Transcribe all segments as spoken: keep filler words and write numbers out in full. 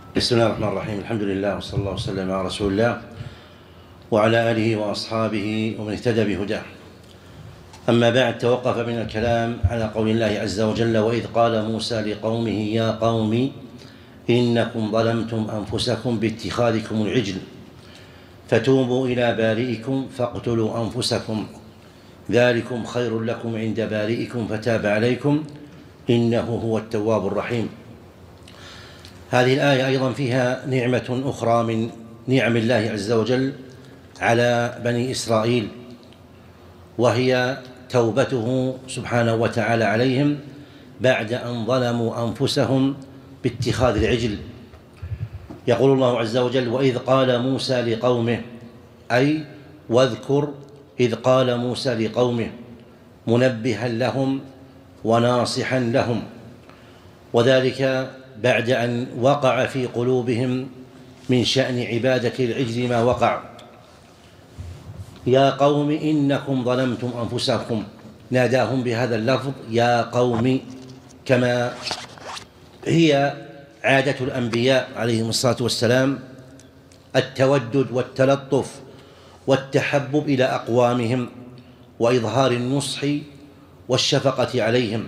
بسم الله الرحمن الرحيم. الحمد لله وصلى الله وسلم على رسول الله وعلى آله وأصحابه ومن اهتدى بهداه. أما بعد، توقف من الكلام على قول الله عز وجل: وإذ قال موسى لقومه يا قوم إنكم ظلمتم أنفسكم باتخاذكم العجل فتوبوا إلى بارئكم فاقتلوا أنفسكم ذلكم خير لكم عند بارئكم فتاب عليكم إنه هو التواب الرحيم. هذه الآية أيضا فيها نعمة أخرى من نعم الله عز وجل على بني إسرائيل، وهي توبته سبحانه وتعالى عليهم بعد أن ظلموا أنفسهم باتخاذ العجل. يقول الله عز وجل: وإذ قال موسى لقومه، أي واذكر إذ قال موسى لقومه، منبها لهم وناصحا لهم، وذلك بعد أن وقع في قلوبهم من شأن عبادة العجل ما وقع. يا قوم إنكم ظلمتم أنفسكم، ناداهم بهذا اللفظ يا قوم، كما هي عادة الأنبياء عليهم الصلاة والسلام التودد والتلطف والتحبب إلى أقوامهم وإظهار النصح والشفقة عليهم.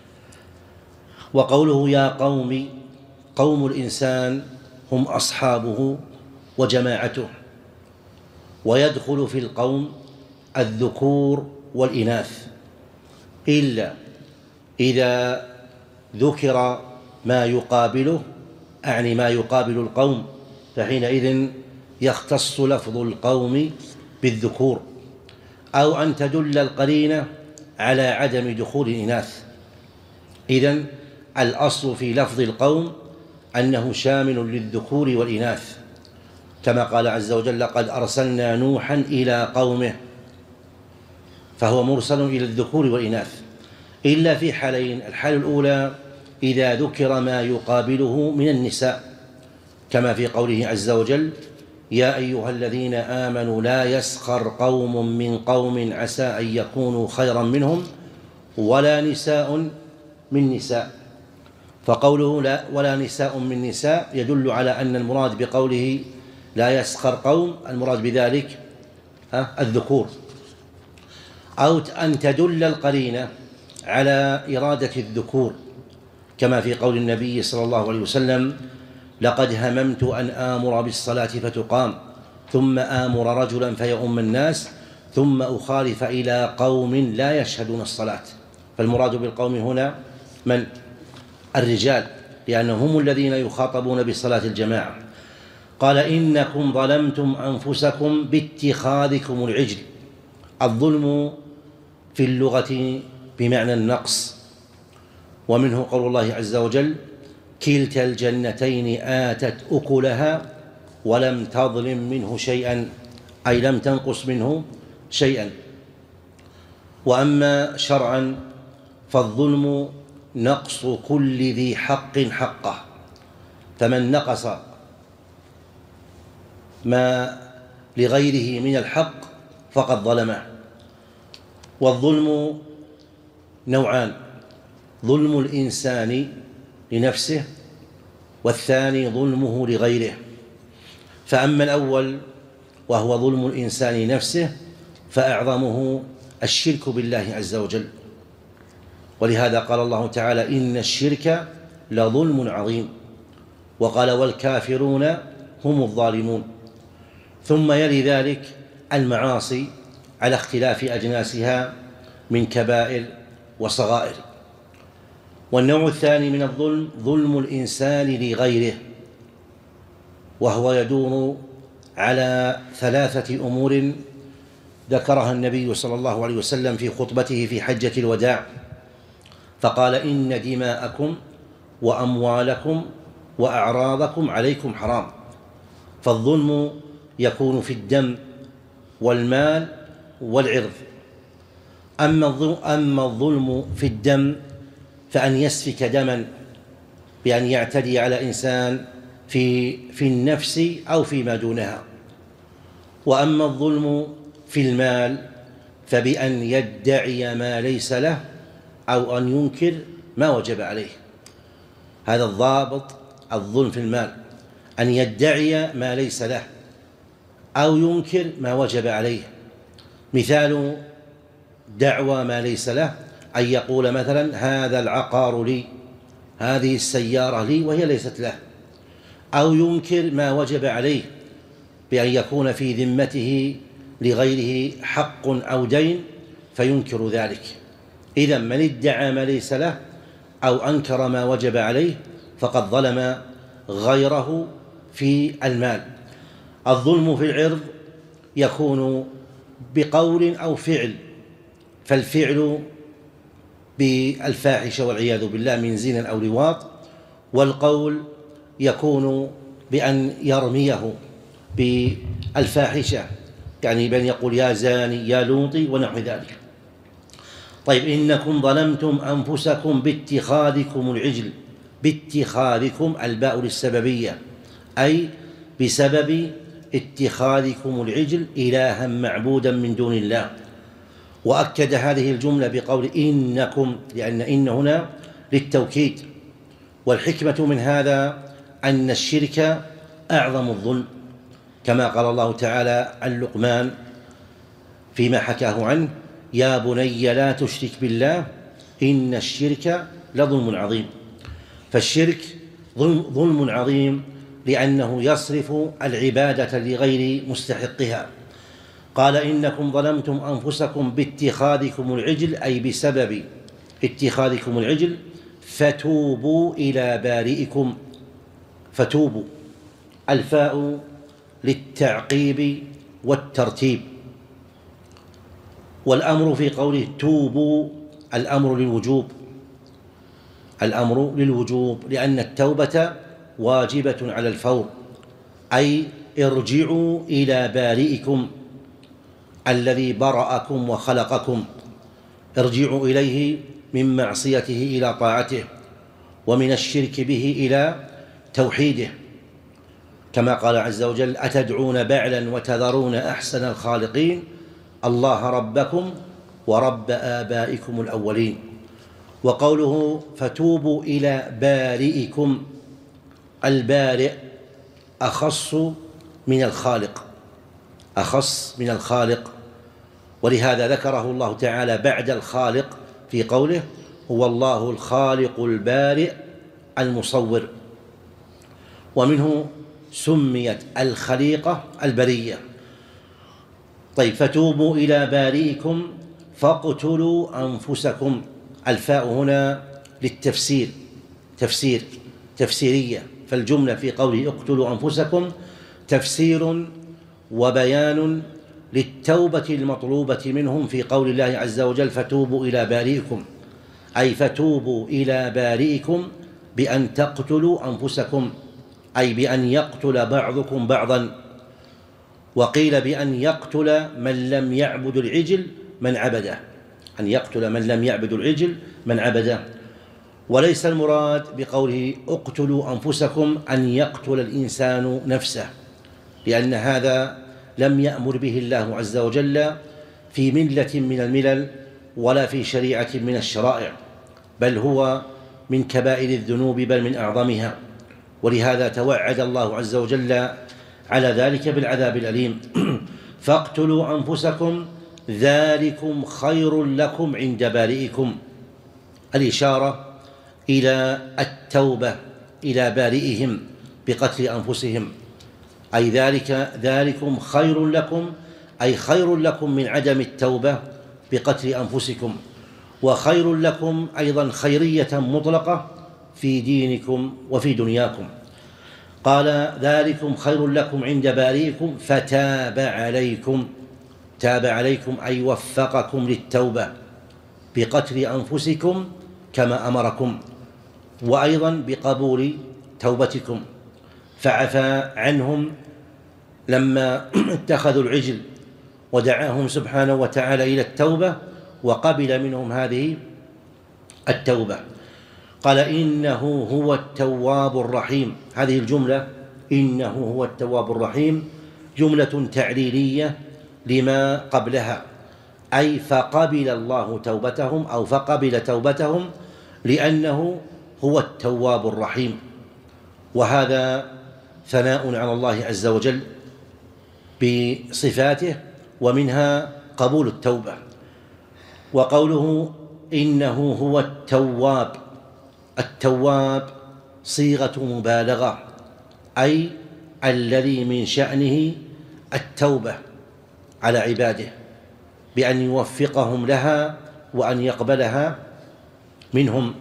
وقوله يا قوم، قوم الإنسان هم أصحابه وجماعته، ويدخل في القوم الذكور والإناث إلا إذا ذكر ما يقابله، أعني ما يقابل القوم، فحينئذ يختص لفظ القوم بالذكور، أو أن تدل القرينة على عدم دخول الإناث. إذن الأصل في لفظ القوم أنه شامل للذكور والإناث، كما قال عز وجل: قد أرسلنا نوحا إلى قومه، فهو مرسل إلى الذكور والإناث، إلا في حالين: الحالة الأولى إذا ذكر ما يقابله من النساء، كما في قوله عز وجل: يا أيها الذين آمنوا لا يسخر قوم من قوم عسى أن يكونوا خيرا منهم ولا نساء من نساء. فقوله لا ولا نساء من نساء يدل على أن المراد بقوله لا يسخر قوم المراد بذلك الذكور، أو أن تدل القرينة على إرادة الذكور، كما في قول النبي صلى الله عليه وسلم: لقد هممت أن آمر بالصلاة فتقام ثم آمر رجلا فيؤم الناس ثم أخالف إلى قوم لا يشهدون الصلاة. فالمراد بالقوم هنا من؟ الرجال، لأنهم هم الذين يخاطبون بصلاة الجماعة. قال: إنكم ظلمتم أنفسكم باتخاذكم العجل. الظلم في اللغة بمعنى النقص، ومنه قول الله عز وجل: كلتا الجنتين آتت أكلها ولم تظلم منه شيئا، أي لم تنقص منه شيئا. وأما شرعا فالظلم نقص كل ذي حق حقه، فمن نقص ما لغيره من الحق فقد ظلمه. والظلم نوعان: ظلم الإنسان لنفسه، والثاني ظلمه لغيره. فأما الأول وهو ظلم الإنسان لنفسه فأعظمه الشرك بالله عز وجل، ولهذا قال الله تعالى: إن الشرك لظلم عظيم، وقال: والكافرون هم الظالمون. ثم يلي ذلك المعاصي على اختلاف أجناسها من كبائر وصغائر. والنوع الثاني من الظلم ظلم الإنسان لغيره، وهو يدور على ثلاثة أمور ذكرها النبي صلى الله عليه وسلم في خطبته في حجة الوداع، فقال: إن دماءكم وأموالكم وأعراضكم عليكم حرام. فالظلم يكون في الدم والمال والعرض. أما الظلم في الدم فأن يسفك دما بأن يعتدي على إنسان في, في النفس أو فيما دونها. وأما الظلم في المال فبأن يدعي ما ليس له أو أن ينكر ما وجب عليه. هذا الضابط الظلم في المال. أن يدعي ما ليس له أو ينكر ما وجب عليه. مثال دعوى ما ليس له أن يقول مثلا هذا العقار لي، هذه السيارة لي، وهي ليست له، أو ينكر ما وجب عليه بأن يكون في ذمته لغيره حق أو دين فينكر ذلك. إذن من ادعى ما ليس له أو أنكر ما وجب عليه فقد ظلم غيره في المال. الظلم في العرض يكون بقول أو فعل، فالفعل بالفاحشة والعياذ بالله من زنا أو لواط، والقول يكون بأن يرميه بالفاحشة، يعني بأن يقول يا زاني يا لوطي ونحو ذلك. طيب إنكم ظلمتم أنفسكم باتخاذكم العجل، باتخاذكم الباء للسببية، أي بسبب اتخاذكم العجل إلها معبودا من دون الله. وأكد هذه الجملة بقول إنكم، لأن إن هنا للتوكيد. والحكمة من هذا أن الشرك أعظم الظلم، كما قال الله تعالى عن لقمان فيما حكاه عنه يا بني لا تشرك بالله إن الشرك لظلم عظيم. فالشرك ظلم عظيم لأنه يصرف العبادة لغير مستحقها. قال إنكم ظلمتم أنفسكم باتخاذكم العجل، أي بسبب اتخاذكم العجل، فتوبوا إلى بارئكم. فتوبوا الفاء للتعقيب والترتيب، والأمر في قوله توبوا الأمر للوجوب، الأمر للوجوب لأن التوبة واجبة على الفور، أي ارجعوا إلى بارئكم الذي برأكم وخلقكم، ارجعوا إليه من معصيته إلى طاعته، ومن الشرك به إلى توحيده، كما قال عز وجل أتدعون بعلا وتذرون أحسن الخالقين الله ربكم ورب آبائكم الأولين. وقوله فتوبوا إلى بارئكم، البارئ أخص من الخالق، أخص من الخالق، ولهذا ذكره الله تعالى بعد الخالق في قوله هو الله الخالق البارئ المصور، ومنه سميت الخليقة البرية. طيب فتوبوا إلى بارئكم فاقتلوا أنفسكم، الفاء هنا للتفسير، تفسير تفسيرية، فالجملة في قوله اقتلوا أنفسكم تفسير وبيان للتوبة المطلوبة منهم في قول الله عز وجل فتوبوا إلى بارئكم، أي فتوبوا إلى بارئكم بأن تقتلوا أنفسكم، أي بأن يقتل بعضكم بعضا. وقيل بأن يقتل من لم يعبد العجل من عبده، أن يقتل من لم يعبد العجل من عبده. وليس المراد بقوله اقتلوا أنفسكم أن يقتل الإنسان نفسه، لأن هذا لم يأمر به الله عز وجل في ملة من الملل ولا في شريعة من الشرائع، بل هو من كبائر الذنوب بل من أعظمها، ولهذا توعد الله عز وجل على ذلك بالعذاب الأليم فاقتلوا أنفسكم ذلكم خير لكم عند بارئكم، الإشارة إلى التوبة إلى بارئهم بقتل أنفسهم، أي ذلك ذلكم خير لكم، أي خير لكم من عدم التوبة بقتل أنفسكم، وخير لكم أيضا خيرية مطلقة في دينكم وفي دنياكم. قال ذلكم خير لكم عند بارئكم فتاب عليكم، تاب عليكم أي وفقكم للتوبة بقتل أنفسكم كما أمركم، وأيضا بقبول توبتكم، فعفى عنهم لما اتخذوا العجل ودعاهم سبحانه وتعالى إلى التوبة وقبل منهم هذه التوبة. قال إنه هو التواب الرحيم، هذه الجملة إنه هو التواب الرحيم جملة تعليلية لما قبلها، أي فقبل الله توبتهم أو فقبل توبتهم لأنه هو التواب الرحيم. وهذا ثناء على الله عز وجل بصفاته، ومنها قبول التوبة. وقوله إنه هو التواب، التواب صيغة مبالغة، أي الذي من شأنه التوبة على عباده بأن يوفقهم لها وأن يقبلها منهم.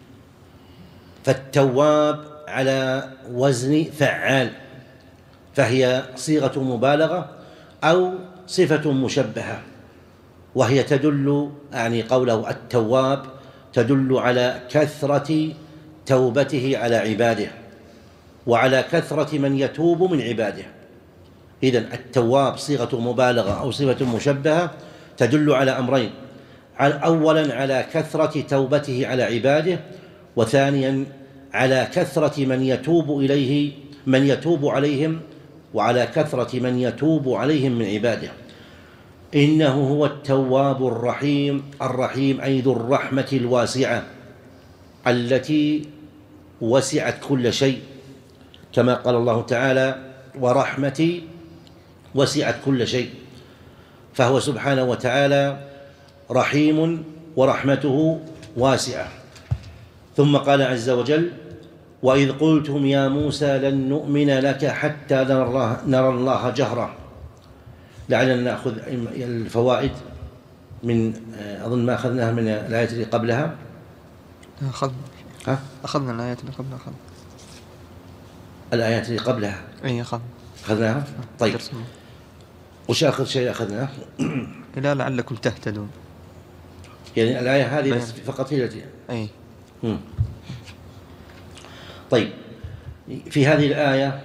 فالتواب على وزن فعال، فهي صيغة مبالغة أو صفة مشبهة، وهي تدل، يعني قوله التواب تدل على كثرة توبته على عباده وعلى كثرة من يتوب من عباده. إذن التواب صيغة مبالغة أو صفة مشبهة تدل على أمرين: أولا على كثرة توبته على عباده، وثانيا على كثرة من يتوب إليه من يتوب عليهم وعلى كثرة من يتوب عليهم من عباده. إنه هو التواب الرحيم، الرحيم أي ذو الرحمة الواسعة التي وسعت كل شيء، كما قال الله تعالى: ورحمتي وسعت كل شيء. فهو سبحانه وتعالى رحيم ورحمته واسعة. ثم قال عز وجل: وإذ قلتم يا موسى لن نؤمن لك حتى نرى الله, نرى الله جهرة. لعلنا نأخذ الفوائد من، أظن ما أخذناها من الآية اللي قبلها. أخذنا ها؟ أخذنا الآية اللي قبلها. أخذنا الآيات اللي قبلها. أي أخذنا أخذناها. طيب، وش آخر شيء أخذناه؟ إلا لعلكم تهتدون. يعني الآية هذه بس فقط هي التي أي. مم. طيب، في هذه الآية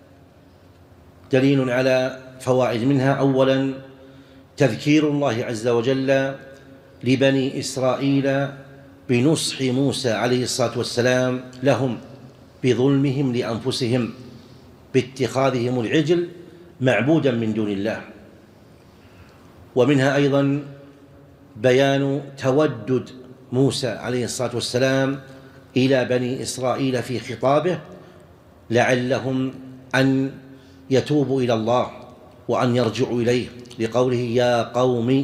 دليل على فوائد، منها أولا تذكير الله عز وجل لبني إسرائيل بنصح موسى عليه الصلاة والسلام لهم بظلمهم لأنفسهم باتخاذهم العجل معبودا من دون الله. ومنها أيضا بيان تودد موسى عليه الصلاة والسلام إلى بني إسرائيل في خطابه لعلهم أن يتوبوا إلى الله وأن يرجعوا إليه، لقوله يا قوم.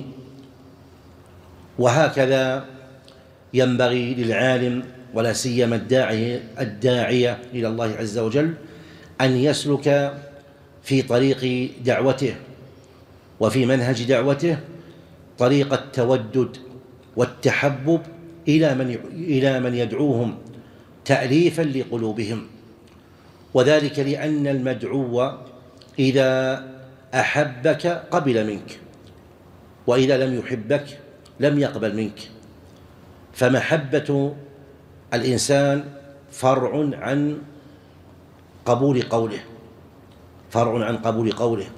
وهكذا ينبغي للعالم ولا سيما الداعية الداعية إلى الله عز وجل أن يسلك في طريق دعوته وفي منهج دعوته طريق التودد والتحبب إلى من إلى من يدعوهم تأليفا لقلوبهم، وذلك لأن المدعو إذا أحبك قبل منك، وإذا لم يحبك لم يقبل منك. فمحبة الإنسان فرع عن قبول قوله فرع عن قبول قوله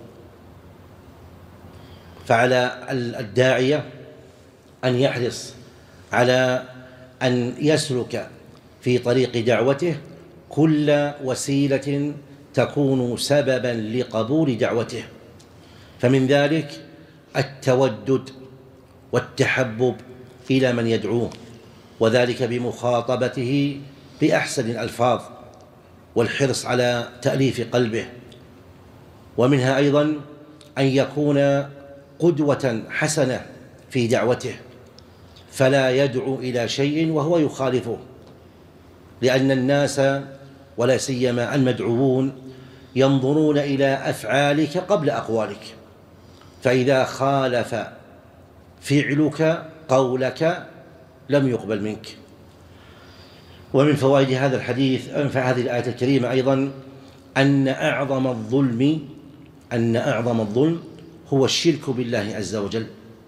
فعلى الداعية أن يحرص على أن يسلك في طريق دعوته كل وسيلة تكون سببا لقبول دعوته، فمن ذلك التودد والتحبب إلى من يدعوه، وذلك بمخاطبته بأحسن الألفاظ والحرص على تأليف قلبه. ومنها أيضا أن يكون قدوة حسنة في دعوته، فلا يدعو إلى شيء وهو يخالفه، لأن الناس ولا سيما المدعوون ينظرون إلى أفعالك قبل أقوالك، فإذا خالف فعلك قولك لم يقبل منك. ومن فوائد هذا الحديث في هذه الآية الكريمة أيضا أن أعظم الظلم أن أعظم الظلم هو الشرك بالله عز وجل،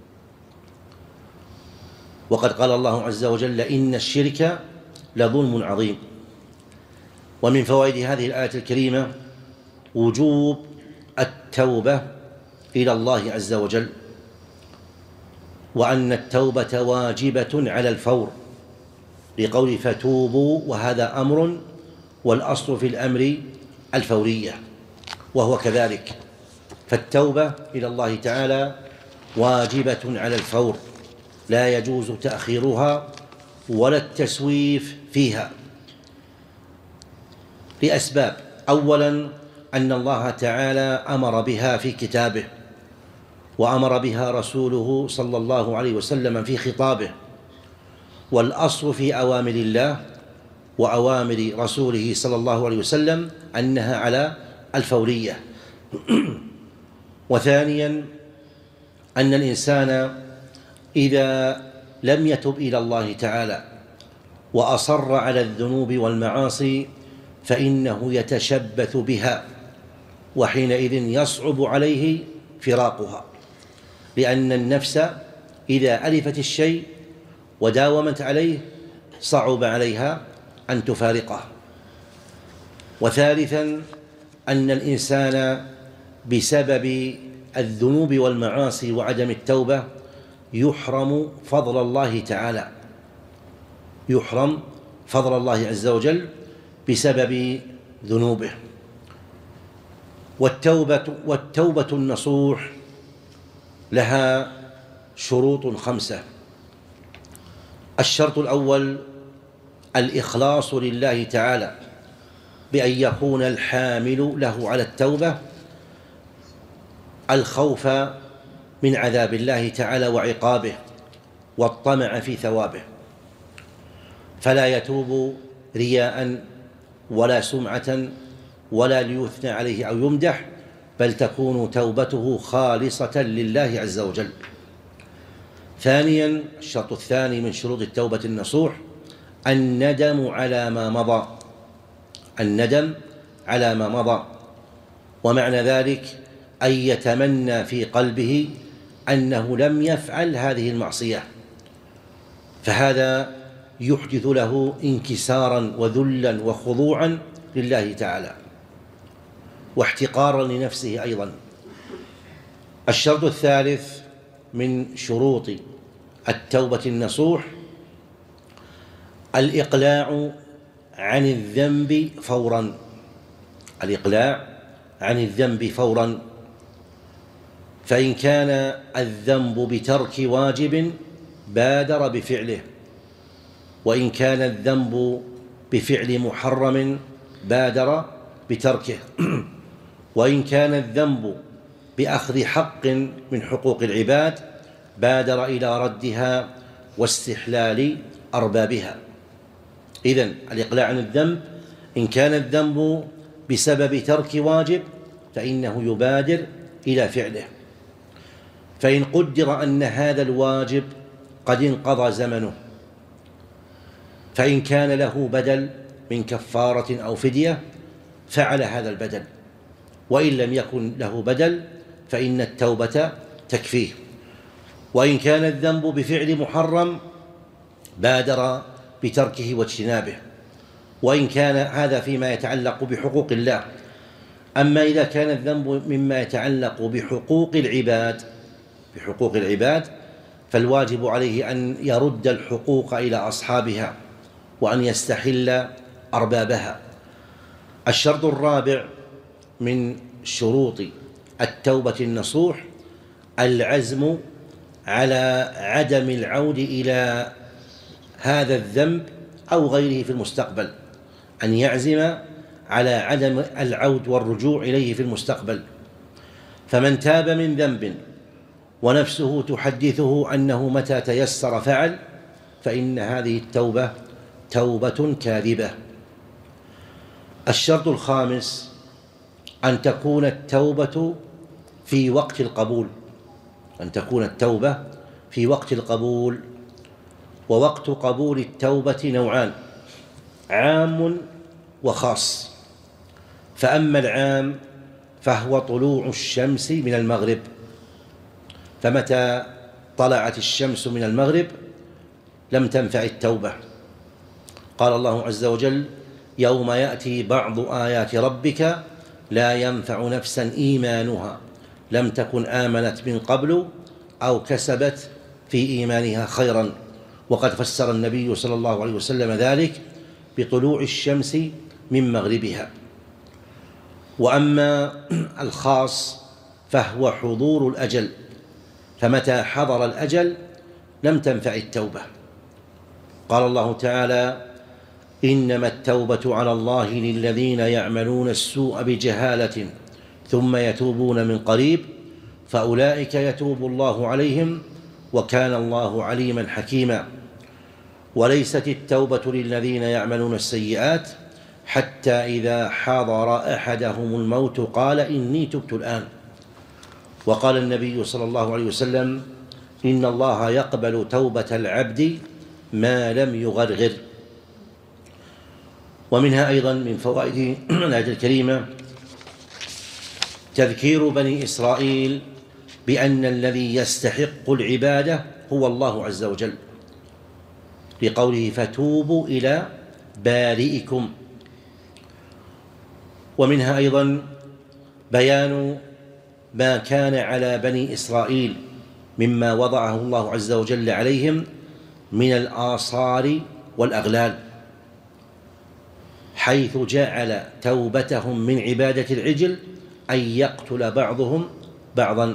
وقد قال الله عز وجل إن الشرك لظلم عظيم. ومن فوائد هذه الآية الكريمة وجوب التوبة إلى الله عز وجل، وأن التوبة واجبة على الفور، لقول فتوبوا، وهذا أمر والأصل في الأمر الفورية، وهو كذلك. فالتوبة إلى الله تعالى واجبة على الفور، لا يجوز تأخيرها ولا التسويف فيها لأسباب. أولا أن الله تعالى أمر بها في كتابه، وأمر بها رسوله صلى الله عليه وسلم في خطابه، والأصل في أوامر الله وأوامر رسوله صلى الله عليه وسلم أنها على الفورية. وثانيا أن الإنسان إذا لم يتب إلى الله تعالى وأصر على الذنوب والمعاصي فإنه يتشبث بها، وحينئذ يصعب عليه فراقها، لأن النفس إذا ألفت الشيء وداومت عليه صعب عليها أن تفارقه. وثالثا أن الإنسان بسبب الذنوب والمعاصي وعدم التوبة يحرم فضل الله تعالى، يحرم فضل الله عز وجل بسبب ذنوبه. والتوبة, والتوبة النصوح لها شروط خمسة. الشرط الأول الإخلاص لله تعالى، بأن يكون الحامل له على التوبة الخوف من عذاب الله تعالى وعقابه والطمع في ثوابه، فلا يتوب رياء ولا سمعة ولا ليثنى عليه أو يمدح، بل تكون توبته خالصة لله عز وجل. ثانيا الشرط الثاني من شروط التوبة النصوح الندم على ما مضى، الندم على ما مضى، ومعنى ذلك أن يتمنى في قلبه أنه لم يفعل هذه المعصية، فهذا يحدث له انكسارا وذلا وخضوعا لله تعالى واحتقارا لنفسه أيضا. الشرط الثالث من شروط التوبة النصوح الإقلاع عن الذنب فورا، الإقلاع عن الذنب فورا، فإن كان الذنب بترك واجب بادر بفعله، وإن كان الذنب بفعل محرم بادر بتركه، وإن كان الذنب بأخذ حق من حقوق العباد بادر إلى ردها واستحلال أربابها. إذن الإقلاع عن الذنب إن كان الذنب بسبب ترك واجب فإنه يبادر إلى فعله، فإن قدر أن هذا الواجب قد انقضى زمنه، فإن كان له بدل من كفارة أو فدية فعل هذا البدل، وإن لم يكن له بدل فإن التوبة تكفيه. وإن كان الذنب بفعل محرم بادر بتركه واجتنابه، وإن كان هذا فيما يتعلق بحقوق الله. أما إذا كان الذنب مما يتعلق بحقوق العباد بحقوق العباد فالواجب عليه أن يرد الحقوق إلى أصحابها وأن يستحل أربابها. الشرط الرابع من شروط التوبة النصوح العزم على عدم العود إلى هذا الذنب أو غيره في المستقبل، أن يعزم على عدم العود والرجوع إليه في المستقبل. فمن تاب من ذنب ونفسه تحدثه أنه متى تيسر فعل فإن هذه التوبة توبة كاذبة. الشرط الخامس أن تكون التوبة في وقت القبول، أن تكون التوبة في وقت القبول. ووقت قبول التوبة نوعان: عام وخاص. فأما العام فهو طلوع الشمس من المغرب، فمتى طلعت الشمس من المغرب لم تنفع التوبة. قال الله عز وجل: يوم يأتي بعض آيات ربك لا ينفع نفسا إيمانها لم تكن آمنت من قبل أو كسبت في إيمانها خيرا. وقد فسر النبي صلى الله عليه وسلم ذلك بطلوع الشمس من مغربها. وأما الخاص فهو حضور الأجل، فمتى حضر الأجل لم تنفع التوبة. قال الله تعالى: إنما التوبة على الله للذين يعملون السوء بجهالة ثم يتوبون من قريب فأولئك يتوب الله عليهم وكان الله عليما حكيما. وليست التوبة للذين يعملون السيئات حتى إذا حضر أحدهم الموت قال إني تبت الآن. وقال النبي صلى الله عليه وسلم إن الله يقبل توبة العبد ما لم يغرغر. ومنها أيضا من فوائد الآية الكريمة تذكير بني إسرائيل بأن الذي يستحق العبادة هو الله عز وجل، لقوله فتوبوا إلى بارئكم. ومنها أيضا بيان ما كان على بني إسرائيل مما وضعه الله عز وجل عليهم من الآصار والأغلال، حيث جعل توبتهم من عبادة العجل أن يقتل بعضهم بعضا،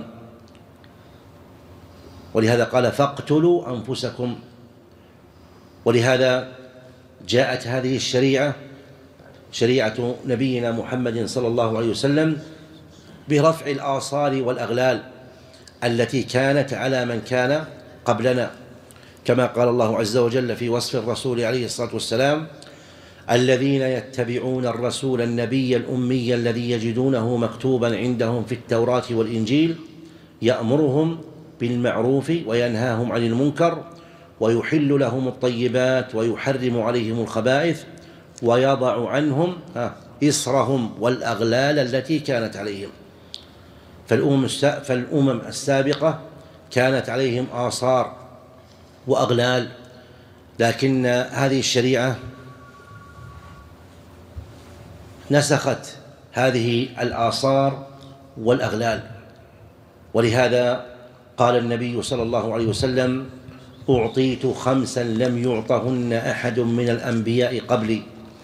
ولهذا قال فاقتلوا أنفسكم. ولهذا جاءت هذه الشريعة شريعة نبينا محمد صلى الله عليه وسلم برفع الآصار والأغلال التي كانت على من كان قبلنا، كما قال الله عز وجل في وصف الرسول عليه الصلاة والسلام الذين يتبعون الرسول النبي الأمي الذي يجدونه مكتوبا عندهم في التوراة والإنجيل يأمرهم بالمعروف وينهاهم عن المنكر ويحل لهم الطيبات ويحرم عليهم الخبائث ويضع عنهم إصرهم والأغلال التي كانت عليهم. فالأمم السابقة كانت عليهم آصار وأغلال، لكن هذه الشريعة نسخت هذه الآصار والأغلال. ولهذا قال النبي صلى الله عليه وسلم أعطيت خمسا لم يعطهن أحد من الأنبياء قبلي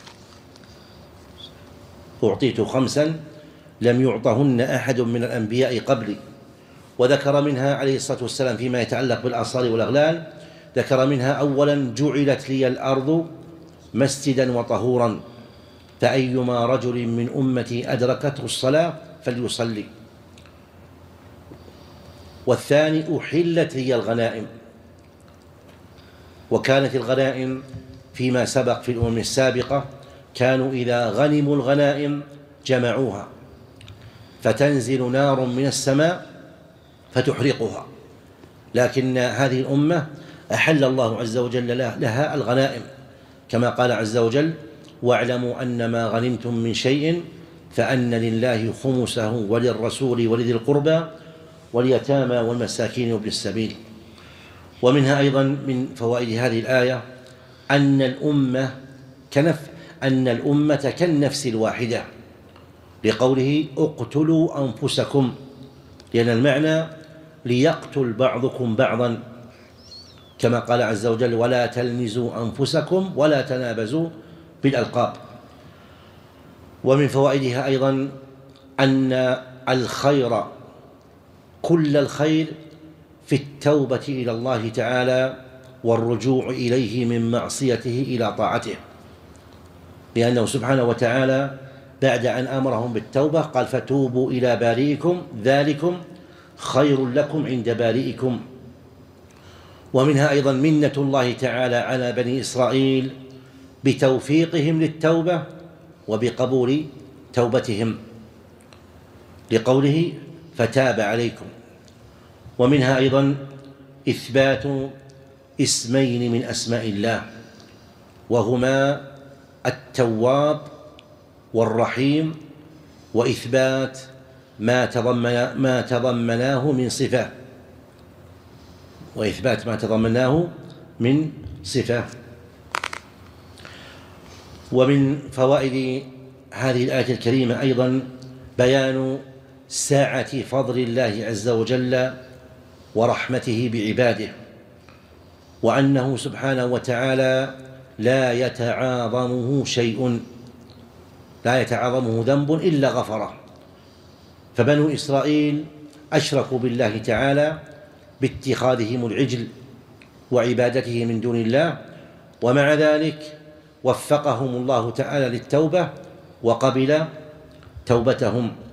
أعطيت خمسا لم يعطهن أحد من الأنبياء قبلي. وذكر منها عليه الصلاة والسلام فيما يتعلق بالآصار والأغلال، ذكر منها أولا جعلت لي الأرض مسجدا وطهورا فأيما رجل من أمتي أدركته الصلاة فليصلي. والثاني أحلت لي الغنائم، وكانت الغنائم فيما سبق في الأمم السابقة كانوا إذا غنموا الغنائم جمعوها فتنزل نار من السماء فتحرقها، لكن هذه الأمة أحل الله عز وجل لها الغنائم كما قال عز وجل واعلموا أن ما غنمتم من شيء فأن لله خمسه وللرسول ولذي القربى واليتامى والمساكين وابن السبيل. ومنها أيضا من فوائد هذه الآية أن الأمة كنف أن الأمة كالنفس الواحدة، لقوله اقتلوا أنفسكم، لأن المعنى ليقتل بعضكم بعضا كما قال عز وجل ولا تلمزوا أنفسكم ولا تنابزوا بالألقاب. ومن فوائدها أيضا أن الخير كل الخير في التوبة إلى الله تعالى والرجوع إليه من معصيته إلى طاعته، لأنه سبحانه وتعالى بعد أن أمرهم بالتوبة قال فتوبوا إلى بارئكم ذلكم خير لكم عند بارئكم. ومنها أيضا منة الله تعالى على بني إسرائيل بتوفيقهم للتوبة وبقبول توبتهم، لقوله فتاب عليكم. ومنها أيضا إثبات اسمين من أسماء الله وهما التواب والرحيم، وإثبات ما تضمن ما تضمناه من صفة وإثبات ما تضمناه من صفة. ومن فوائد هذه الآية الكريمة أيضا بيان سعة فضل الله عز وجل ورحمته بعباده، وأنه سبحانه وتعالى لا يتعاظمه شيء لا يتعاظمه ذنب إلا غفره. فبنو إسرائيل أشركوا بالله تعالى باتخاذهم العجل وعبادته من دون الله، ومع ذلك وفقهم الله تعالى للتوبة وقبل توبتهم.